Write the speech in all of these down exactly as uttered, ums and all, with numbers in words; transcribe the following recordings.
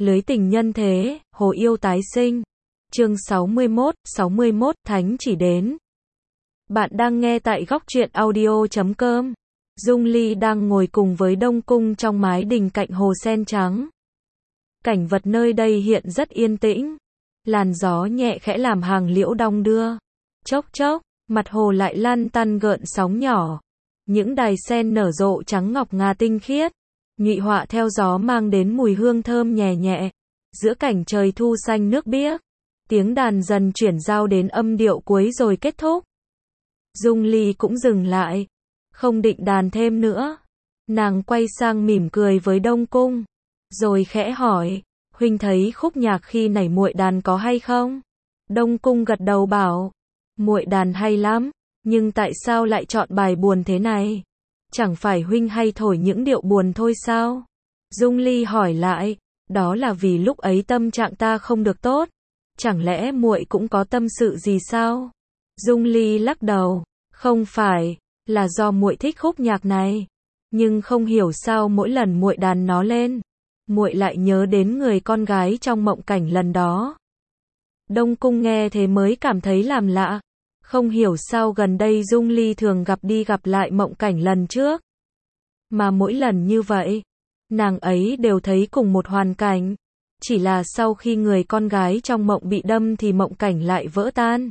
Lưới tình nhân thế, hồ yêu tái sinh. Chương sáu mươi mốt, sáu mươi mốt, Thánh chỉ đến. Bạn đang nghe tại góc truyện audio chấm com. Dung Ly đang ngồi cùng với Đông Cung trong mái đình cạnh hồ sen trắng. Cảnh vật nơi đây hiện rất yên tĩnh. Làn gió nhẹ khẽ làm hàng liễu đong đưa. Chốc chốc, mặt hồ lại lăn tăn gợn sóng nhỏ. Những đài sen nở rộ trắng ngọc ngà tinh khiết. Nhụy họa theo gió mang đến mùi hương thơm nhẹ nhẹ. Giữa cảnh trời thu xanh nước biếc, tiếng đàn dần chuyển giao đến âm điệu cuối rồi kết thúc. Dung Ly cũng dừng lại, không định đàn thêm nữa. Nàng quay sang mỉm cười với Đông Cung, rồi khẽ hỏi, huynh thấy khúc nhạc khi nảy muội đàn có hay không? Đông Cung gật đầu bảo, muội đàn hay lắm, nhưng tại sao lại chọn bài buồn thế này? Chẳng phải huynh hay thổi những điệu buồn thôi sao? Dung Ly hỏi lại, đó là vì lúc ấy tâm trạng ta không được tốt. Chẳng lẽ muội cũng có tâm sự gì sao? Dung Ly lắc đầu, không phải, là do muội thích khúc nhạc này, nhưng không hiểu sao mỗi lần muội đàn nó lên, muội lại nhớ đến người con gái trong mộng cảnh lần đó. Đông Cung nghe thế mới cảm thấy làm lạ, không hiểu sao gần đây Dung Ly thường gặp đi gặp lại mộng cảnh lần trước, mà mỗi lần như vậy, nàng ấy đều thấy cùng một hoàn cảnh. Chỉ là sau khi người con gái trong mộng bị đâm thì mộng cảnh lại vỡ tan.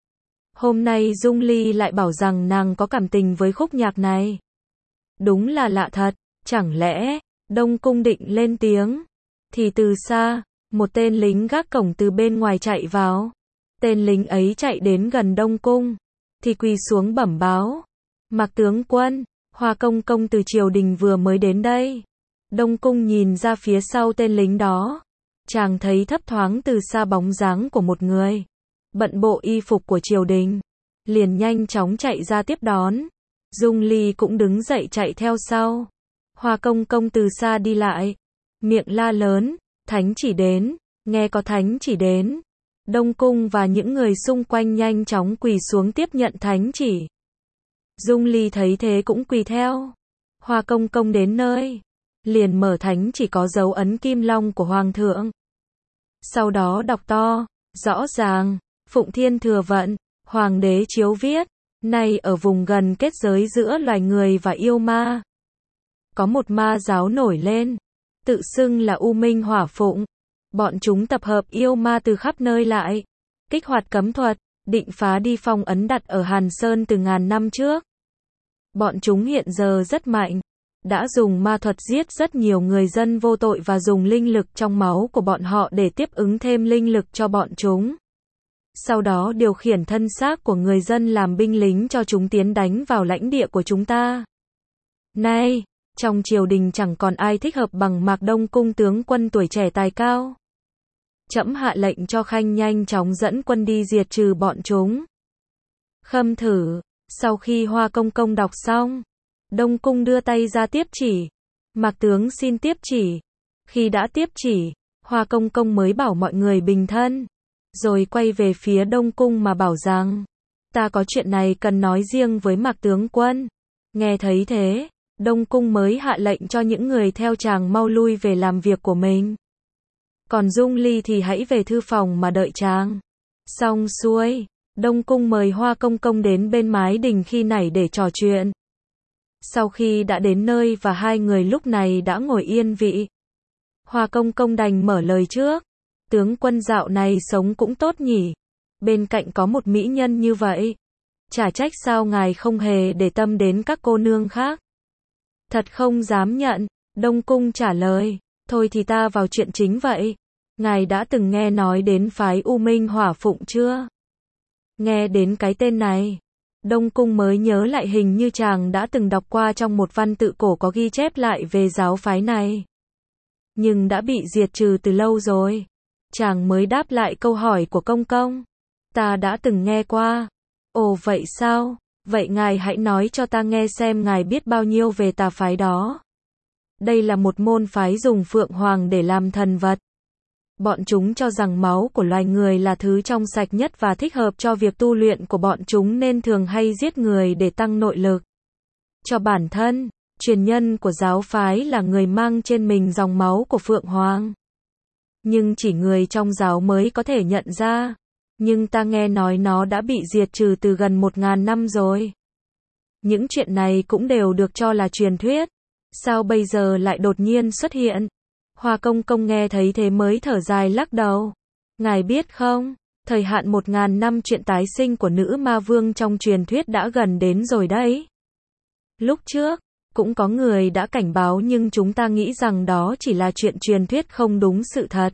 Hôm nay Dung Ly lại bảo rằng nàng có cảm tình với khúc nhạc này. Đúng là lạ thật, chẳng lẽ, Đông Cung định lên tiếng. Thì từ xa, một tên lính gác cổng từ bên ngoài chạy vào. Tên lính ấy chạy đến gần Đông Cung, thì quỳ xuống bẩm báo. Mạc tướng quân, Hoa công công từ triều đình vừa mới đến đây. Đông Cung nhìn ra phía sau tên lính đó. Chàng thấy thấp thoáng từ xa bóng dáng của một người, bận bộ y phục của triều đình, liền nhanh chóng chạy ra tiếp đón. Dung Ly cũng đứng dậy chạy theo sau. Hoa công công từ xa đi lại, miệng la lớn, thánh chỉ đến, nghe có thánh chỉ đến. Đông Cung và những người xung quanh nhanh chóng quỳ xuống tiếp nhận thánh chỉ. Dung Ly thấy thế cũng quỳ theo. Hoa công công đến nơi, liền mở thánh chỉ có dấu ấn kim long của Hoàng thượng. Sau đó đọc to, rõ ràng, Phụng Thiên Thừa Vận, Hoàng đế chiếu viết, nay ở vùng gần kết giới giữa loài người và yêu ma. Có một ma giáo nổi lên, tự xưng là U Minh Hỏa Phụng. Bọn chúng tập hợp yêu ma từ khắp nơi lại, kích hoạt cấm thuật, định phá đi phong ấn đặt ở Hàn Sơn từ ngàn năm trước. Bọn chúng hiện giờ rất mạnh, đã dùng ma thuật giết rất nhiều người dân vô tội và dùng linh lực trong máu của bọn họ để tiếp ứng thêm linh lực cho bọn chúng. Sau đó điều khiển thân xác của người dân làm binh lính cho chúng tiến đánh vào lãnh địa của chúng ta. Nay, trong triều đình chẳng còn ai thích hợp bằng Mạc Đông Cung tướng quân tuổi trẻ tài cao. Trẫm hạ lệnh cho Khanh nhanh chóng dẫn quân đi diệt trừ bọn chúng. Khâm thử, sau khi Hoa công công đọc xong, Đông Cung đưa tay ra tiếp chỉ. Mạc tướng xin tiếp chỉ. Khi đã tiếp chỉ, Hoa công công mới bảo mọi người bình thân, rồi quay về phía Đông Cung mà bảo rằng, ta có chuyện này cần nói riêng với Mạc tướng quân. Nghe thấy thế, Đông Cung mới hạ lệnh cho những người theo chàng mau lui về làm việc của mình. Còn Dung Ly thì hãy về thư phòng mà đợi chàng. Xong xuôi, Đông Cung mời Hoa công công đến bên mái đình khi nãy để trò chuyện. Sau khi đã đến nơi và hai người lúc này đã ngồi yên vị, Hoa công công đành mở lời trước. Tướng quân dạo này sống cũng tốt nhỉ. Bên cạnh có một mỹ nhân như vậy. Chả trách sao ngài không hề để tâm đến các cô nương khác. Thật không dám nhận. Đông Cung trả lời. Thôi thì ta vào chuyện chính vậy. Ngài đã từng nghe nói đến phái U Minh Hỏa Phụng chưa? Nghe đến cái tên này, Đông Cung mới nhớ lại hình như chàng đã từng đọc qua trong một văn tự cổ có ghi chép lại về giáo phái này. Nhưng đã bị diệt trừ từ lâu rồi. Chàng mới đáp lại câu hỏi của công công. Ta đã từng nghe qua. Ồ vậy sao? Vậy ngài hãy nói cho ta nghe xem ngài biết bao nhiêu về tà phái đó. Đây là một môn phái dùng phượng hoàng để làm thần vật. Bọn chúng cho rằng máu của loài người là thứ trong sạch nhất và thích hợp cho việc tu luyện của bọn chúng nên thường hay giết người để tăng nội lực cho bản thân. Truyền nhân của giáo phái là người mang trên mình dòng máu của Phượng Hoàng. nhưng chỉ người trong giáo mới có thể nhận ra. Nhưng ta nghe nói nó đã bị diệt trừ từ gần một ngàn năm rồi. Những chuyện này cũng đều được cho là truyền thuyết. Sao bây giờ lại đột nhiên xuất hiện? Hoa Công Công nghe thấy thế mới thở dài lắc đầu. Ngài biết không, thời hạn một ngàn năm chuyện tái sinh của nữ ma vương trong truyền thuyết đã gần đến rồi đấy. Lúc trước, cũng có người đã cảnh báo nhưng chúng ta nghĩ rằng đó chỉ là chuyện truyền thuyết không đúng sự thật.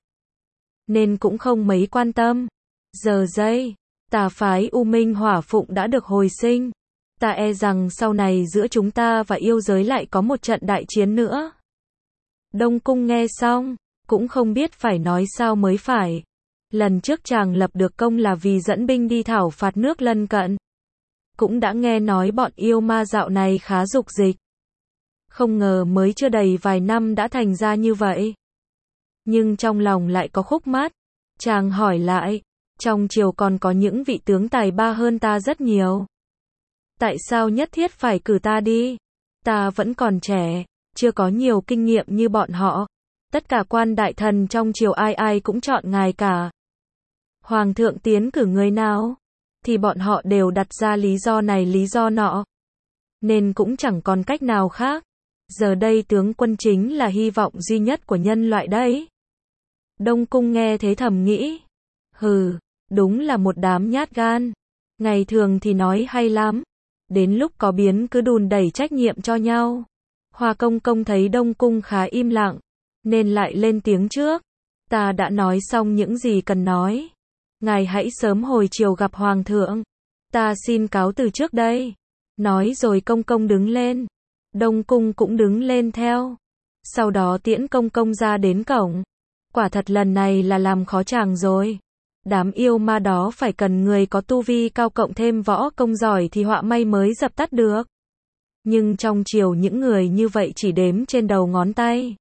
Nên cũng không mấy quan tâm. Giờ đây, tà phái U Minh Hỏa Phụng đã được hồi sinh. Ta e rằng sau này giữa chúng ta và yêu giới lại có một trận đại chiến nữa. Đông Cung nghe xong, cũng không biết phải nói sao mới phải. Lần trước chàng lập được công là vì dẫn binh đi thảo phạt nước lân cận. Cũng đã nghe nói bọn yêu ma dạo này khá dục dịch. Không ngờ mới chưa đầy vài năm đã thành ra như vậy. Nhưng trong lòng lại có khúc mắc. Chàng hỏi lại, trong triều còn có những vị tướng tài ba hơn ta rất nhiều. Tại sao nhất thiết phải cử ta đi? Ta vẫn còn trẻ, chưa có nhiều kinh nghiệm như bọn họ. Tất cả quan đại thần trong triều ai ai cũng chọn ngài cả. Hoàng thượng tiến cử người nào? Thì bọn họ đều đặt ra lý do này lý do nọ. Nên cũng chẳng còn cách nào khác. Giờ đây tướng quân chính là hy vọng duy nhất của nhân loại đấy. Đông Cung nghe thế thầm nghĩ. Hừ, đúng là một đám nhát gan. Ngày thường thì nói hay lắm. Đến lúc có biến cứ đùn đẩy trách nhiệm cho nhau. Hoa Công Công thấy Đông Cung khá im lặng. Nên lại lên tiếng trước. Ta đã nói xong những gì cần nói. Ngài hãy sớm hồi chiều gặp Hoàng thượng. Ta xin cáo từ trước đây. Nói rồi Công Công đứng lên. Đông Cung cũng đứng lên theo. Sau đó tiễn Công Công ra đến cổng. Quả thật lần này là làm khó chàng rồi. Đám yêu ma đó phải cần người có tu vi cao cộng thêm võ công giỏi thì họa may mới dập tắt được. Nhưng trong triều những người như vậy chỉ đếm trên đầu ngón tay.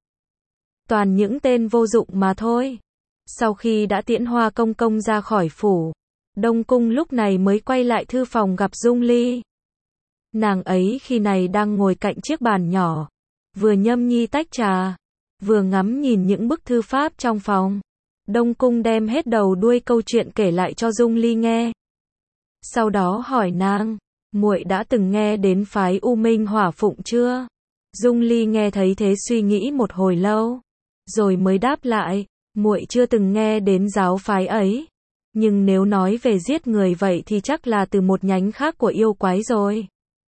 Toàn những tên vô dụng mà thôi. Sau khi đã tiễn Hoa Công Công ra khỏi phủ, Đông Cung lúc này mới quay lại thư phòng gặp Dung Ly. Nàng ấy khi này đang ngồi cạnh chiếc bàn nhỏ, vừa nhâm nhi tách trà, vừa ngắm nhìn những bức thư pháp trong phòng. Đông Cung đem hết đầu đuôi câu chuyện kể lại cho Dung Ly nghe. Sau đó hỏi nàng, muội đã từng nghe đến phái U Minh Hỏa Phụng chưa? Dung Ly nghe thấy thế suy nghĩ một hồi lâu, rồi mới đáp lại, muội chưa từng nghe đến giáo phái ấy. Nhưng nếu nói về giết người vậy thì chắc là từ một nhánh khác của yêu quái rồi.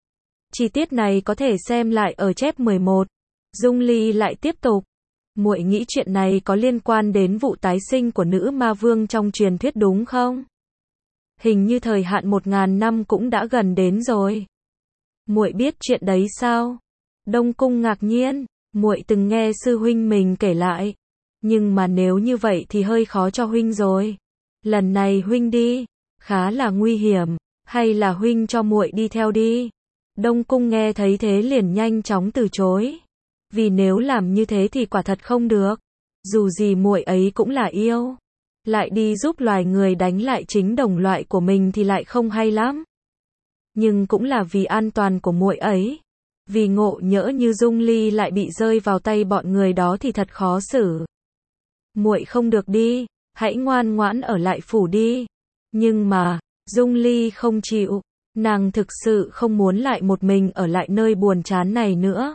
Chi tiết này có thể xem lại ở chép mười một. Dung Ly lại tiếp tục. Muội nghĩ chuyện này có liên quan đến vụ tái sinh của nữ ma vương trong truyền thuyết đúng không? Hình như thời hạn một ngàn năm cũng đã gần đến rồi. Muội biết chuyện đấy sao? Đông Cung ngạc nhiên, muội từng nghe sư huynh mình kể lại. Nhưng mà nếu như vậy thì hơi khó cho huynh rồi. Lần này huynh đi, khá là nguy hiểm, hay là huynh cho muội đi theo đi? Đông Cung nghe thấy thế liền nhanh chóng từ chối. Vì nếu làm như thế thì quả thật không được. Dù gì muội ấy cũng là yêu. Lại đi giúp loài người đánh lại chính đồng loại của mình thì lại không hay lắm. Nhưng cũng là vì an toàn của muội ấy. Vì ngộ nhỡ như Dung Ly lại bị rơi vào tay bọn người đó thì thật khó xử. Muội không được đi, hãy ngoan ngoãn ở lại phủ đi. Nhưng mà, Dung Ly không chịu. Nàng thực sự không muốn lại một mình ở lại nơi buồn chán này nữa.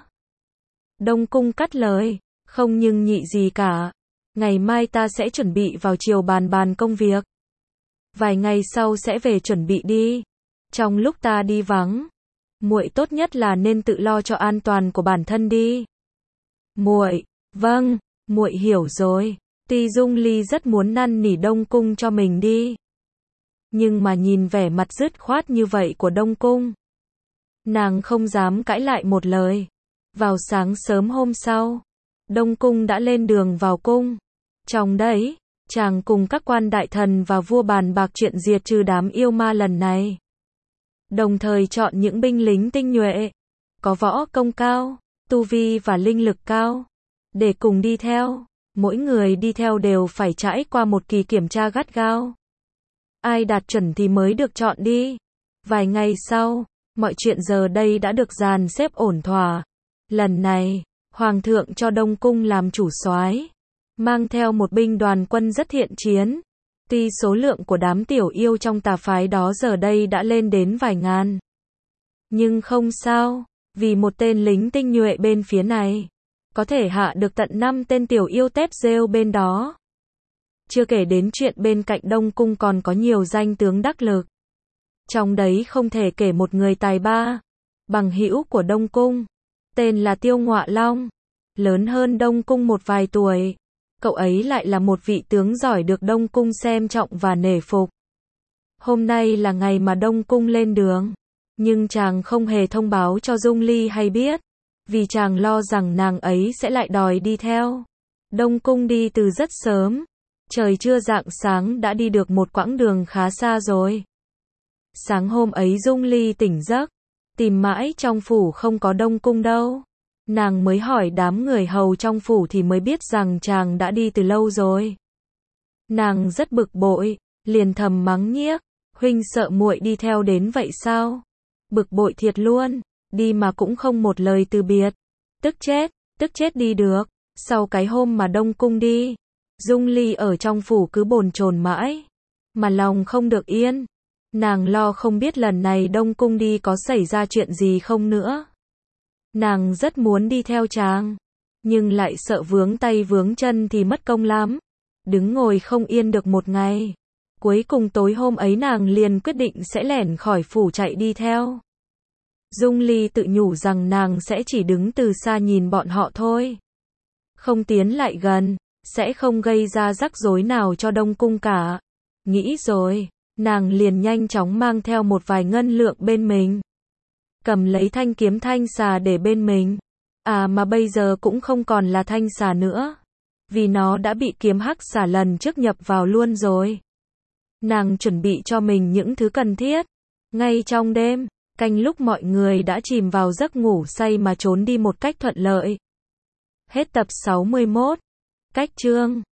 Đông Cung cắt lời, không nhưng nhị gì cả. Ngày mai ta sẽ chuẩn bị vào chiều bàn bàn công việc. Vài ngày sau sẽ về chuẩn bị đi. Trong lúc ta đi vắng, muội tốt nhất là nên tự lo cho an toàn của bản thân đi. Muội, vâng, muội hiểu rồi. Tuy Dung Ly rất muốn năn nỉ Đông Cung cho mình đi. Nhưng mà nhìn vẻ mặt dứt khoát như vậy của Đông Cung, nàng không dám cãi lại một lời. Vào sáng sớm hôm sau, Đông Cung đã lên đường vào cung. Trong đấy, chàng cùng các quan đại thần và vua bàn bạc chuyện diệt trừ đám yêu ma lần này. Đồng thời chọn những binh lính tinh nhuệ, có võ công cao, tu vi và linh lực cao, để cùng đi theo. Mỗi người đi theo đều phải trải qua một kỳ kiểm tra gắt gao. Ai đạt chuẩn thì mới được chọn đi. Vài ngày sau, mọi chuyện giờ đây đã được dàn xếp ổn thỏa. Lần này, Hoàng thượng cho Đông Cung làm chủ soái. mang theo một binh đoàn quân rất thiện chiến. Tuy số lượng của đám tiểu yêu trong tà phái đó giờ đây đã lên đến vài ngàn. Nhưng không sao, vì một tên lính tinh nhuệ bên phía này, có thể hạ được tận năm tên tiểu yêu tép rêu bên đó. Chưa kể đến chuyện bên cạnh Đông Cung còn có nhiều danh tướng đắc lực. Trong đấy không thể kể một người tài ba, bằng hữu của Đông Cung, tên là Tiêu Ngọa Long, lớn hơn Đông Cung một vài tuổi. Cậu ấy lại là một vị tướng giỏi được Đông Cung xem trọng và nể phục. Hôm nay là ngày mà Đông Cung lên đường, nhưng chàng không hề thông báo cho Dung Ly hay biết, vì chàng lo rằng nàng ấy sẽ lại đòi đi theo. Đông Cung đi từ rất sớm, trời chưa rạng sáng đã đi được một quãng đường khá xa rồi. Sáng hôm ấy Dung Ly tỉnh giấc, tìm mãi trong phủ không có Đông Cung đâu. Nàng mới hỏi đám người hầu trong phủ thì mới biết rằng chàng đã đi từ lâu rồi. Nàng rất bực bội, liền thầm mắng nhiếc, huynh sợ muội đi theo đến vậy sao? Bực bội thiệt luôn, đi mà cũng không một lời từ biệt. Tức chết, tức chết đi được. Sau cái hôm mà Đông Cung đi, Dung Ly ở trong phủ cứ bồn chồn mãi, mà lòng không được yên. Nàng lo không biết lần này Đông Cung đi có xảy ra chuyện gì không nữa. Nàng rất muốn đi theo chàng, nhưng lại sợ vướng tay vướng chân thì mất công lắm. Đứng ngồi không yên được một ngày. Cuối cùng tối hôm ấy nàng liền quyết định sẽ lẻn khỏi phủ chạy đi theo. Dung Ly tự nhủ rằng nàng sẽ chỉ đứng từ xa nhìn bọn họ thôi. Không tiến lại gần, sẽ không gây ra rắc rối nào cho Đông Cung cả. Nghĩ rồi, nàng liền nhanh chóng mang theo một vài ngân lượng bên mình. Cầm lấy thanh kiếm thanh xà để bên mình. À mà bây giờ cũng không còn là thanh xà nữa, vì nó đã bị kiếm hắc xà lần trước nhập vào luôn rồi. Nàng chuẩn bị cho mình những thứ cần thiết. Ngay trong đêm, canh lúc mọi người đã chìm vào giấc ngủ say mà trốn đi một cách thuận lợi. Hết tập sáu mươi mốt. Cách chương